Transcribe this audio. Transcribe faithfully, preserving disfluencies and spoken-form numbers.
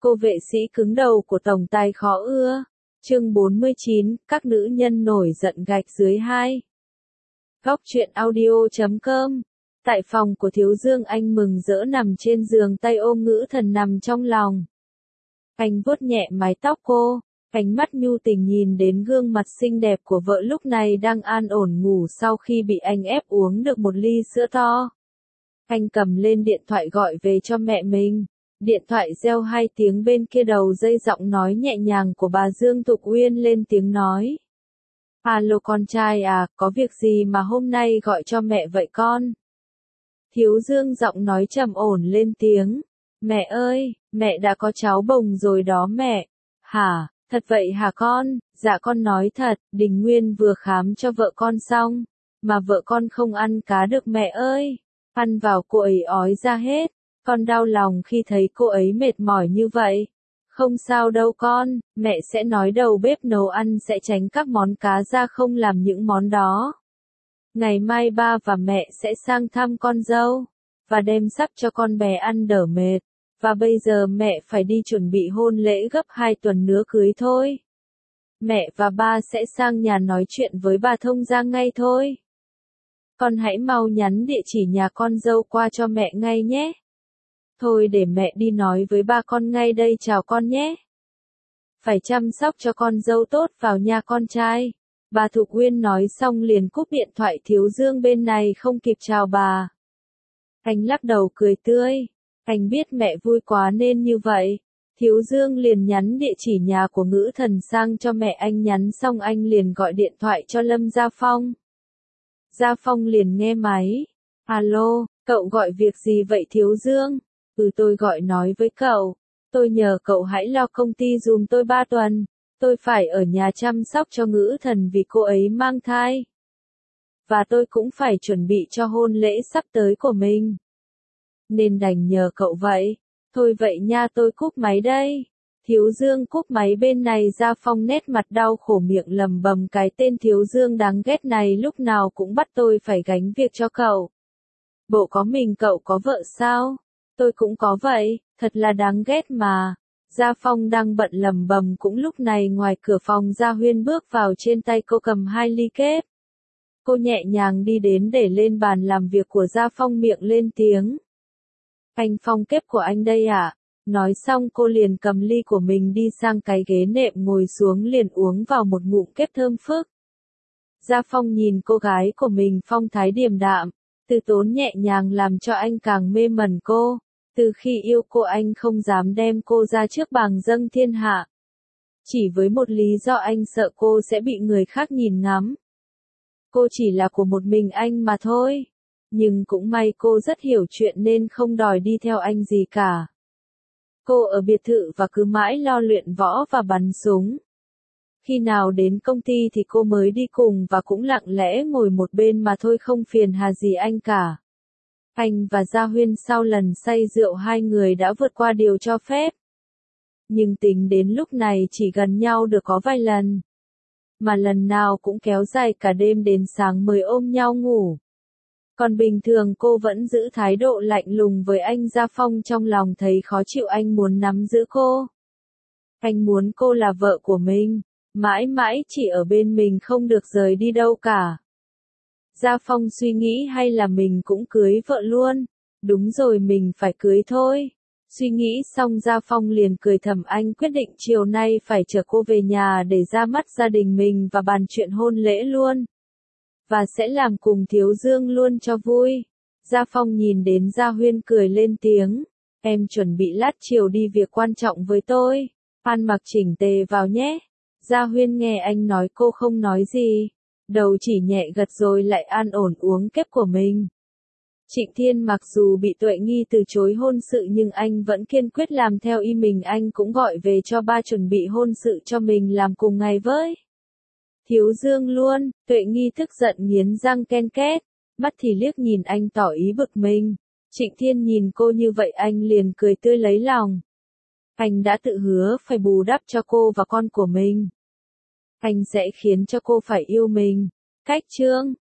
Cô vệ sĩ cứng đầu của tổng tài khó ưa. Chương bốn mươi chín, các nữ nhân nổi giận gạch dưới hai. Góc truyện audio chấm com. Tại phòng của Thiếu Dương, anh mừng rỡ nằm trên giường, tay ôm Ngữ Thần nằm trong lòng. Anh vuốt nhẹ mái tóc cô, ánh mắt nhu tình nhìn đến gương mặt xinh đẹp của vợ lúc này đang an ổn ngủ sau khi bị anh ép uống được một ly sữa to. Anh cầm lên điện thoại gọi về cho mẹ mình. Điện thoại reo hai tiếng, bên kia đầu dây giọng nói nhẹ nhàng của bà Dương Tục Uyên lên tiếng nói. Alo con trai à, có việc gì mà hôm nay gọi cho mẹ vậy con? Thiếu Dương giọng nói trầm ổn lên tiếng. Mẹ ơi, mẹ đã có cháu bồng rồi đó mẹ. Hả, thật vậy hả con? Dạ con nói thật, Đình Nguyên vừa khám cho vợ con xong. Mà vợ con không ăn cá được mẹ ơi. Ăn vào cô ấy ói ra hết. Con đau lòng khi thấy cô ấy mệt mỏi như vậy. Không sao đâu con, mẹ sẽ nói đầu bếp nấu ăn sẽ tránh các món cá ra, không làm những món đó. Ngày mai ba và mẹ sẽ sang thăm con dâu, và đem sắp cho con bé ăn đỡ mệt. Và bây giờ mẹ phải đi chuẩn bị hôn lễ, gấp hai tuần nữa cưới thôi. Mẹ và ba sẽ sang nhà nói chuyện với bà thông gia ngay thôi. Con hãy mau nhắn địa chỉ nhà con dâu qua cho mẹ ngay nhé. Thôi để mẹ đi nói với ba con ngay đây, chào con nhé. Phải chăm sóc cho con dâu tốt vào nha con trai. Bà Thục Uyên nói xong liền cúp điện thoại. Thiếu Dương bên này không kịp chào bà. Anh lắc đầu cười tươi. Anh biết mẹ vui quá nên như vậy. Thiếu Dương liền nhắn địa chỉ nhà của Ngữ Thần sang cho mẹ. Anh nhắn xong anh liền gọi điện thoại cho Lâm Gia Phong. Gia Phong liền nghe máy. Alo, cậu gọi việc gì vậy Thiếu Dương? Ừ, tôi gọi nói với cậu. Tôi nhờ cậu hãy lo công ty dùm tôi ba tuần. Tôi phải ở nhà chăm sóc cho Ngữ Thần vì cô ấy mang thai. Và tôi cũng phải chuẩn bị cho hôn lễ sắp tới của mình. Nên đành nhờ cậu vậy. Thôi vậy nha, tôi cúp máy đây. Thiếu Dương cúp máy bên này. Gia Phong nét mặt đau khổ, miệng lầm bầm cái tên Thiếu Dương đáng ghét này lúc nào cũng bắt tôi phải gánh việc cho cậu. Bộ có mình cậu có vợ sao? Tôi cũng có vậy, thật là đáng ghét mà. Gia Phong đang bận lầm bầm cũng lúc này ngoài cửa phòng Gia Huyên bước vào, trên tay cô cầm hai ly kép. Cô nhẹ nhàng đi đến để lên bàn làm việc của Gia Phong, miệng lên tiếng. Anh Phong, kép của anh đây ạ. À? Nói xong cô liền cầm ly của mình đi sang cái ghế nệm ngồi xuống, liền uống vào một ngụm kép thơm phức. Gia Phong nhìn cô gái của mình phong thái điềm đạm, từ tốn nhẹ nhàng làm cho anh càng mê mẩn cô. Từ khi yêu cô anh không dám đem cô ra trước bàng dâng thiên hạ. Chỉ với một lý do, anh sợ cô sẽ bị người khác nhìn ngắm. Cô chỉ là của một mình anh mà thôi. Nhưng cũng may cô rất hiểu chuyện nên không đòi đi theo anh gì cả. Cô ở biệt thự và cứ mãi lo luyện võ và bắn súng. Khi nào đến công ty thì cô mới đi cùng, và cũng lặng lẽ ngồi một bên mà thôi, không phiền hà gì anh cả. Anh và Gia Huyên sau lần say rượu hai người đã vượt qua điều cho phép. Nhưng tính đến lúc này chỉ gần nhau được có vài lần. Mà lần nào cũng kéo dài cả đêm đến sáng mới ôm nhau ngủ. Còn bình thường cô vẫn giữ thái độ lạnh lùng với anh. Gia Phong trong lòng thấy khó chịu, anh muốn nắm giữ cô. Anh muốn cô là vợ của mình, mãi mãi chỉ ở bên mình, không được rời đi đâu cả. Gia Phong suy nghĩ hay là mình cũng cưới vợ luôn. Đúng rồi, mình phải cưới thôi. Suy nghĩ xong Gia Phong liền cười thầm, anh quyết định chiều nay phải chở cô về nhà để ra mắt gia đình mình và bàn chuyện hôn lễ luôn. Và sẽ làm cùng Thiếu Dương luôn cho vui. Gia Phong nhìn đến Gia Huyên cười lên tiếng. Em chuẩn bị lát chiều đi việc quan trọng với tôi. Ăn mặc chỉnh tề vào nhé. Gia Huyên nghe anh nói cô không nói gì. Đầu chỉ nhẹ gật rồi lại an ổn uống kép của mình. Trịnh Thiên mặc dù bị Tuệ Nghi từ chối hôn sự nhưng anh vẫn kiên quyết làm theo ý mình. Anh cũng gọi về cho ba chuẩn bị hôn sự cho mình làm cùng ngày với Thiếu Dương luôn. Tuệ Nghi tức giận nghiến răng ken két, mắt thì liếc nhìn anh tỏ ý bực mình. Trịnh Thiên nhìn cô như vậy anh liền cười tươi lấy lòng. Anh đã tự hứa phải bù đắp cho cô và con của mình. Anh sẽ khiến cho cô phải yêu mình. Cách chương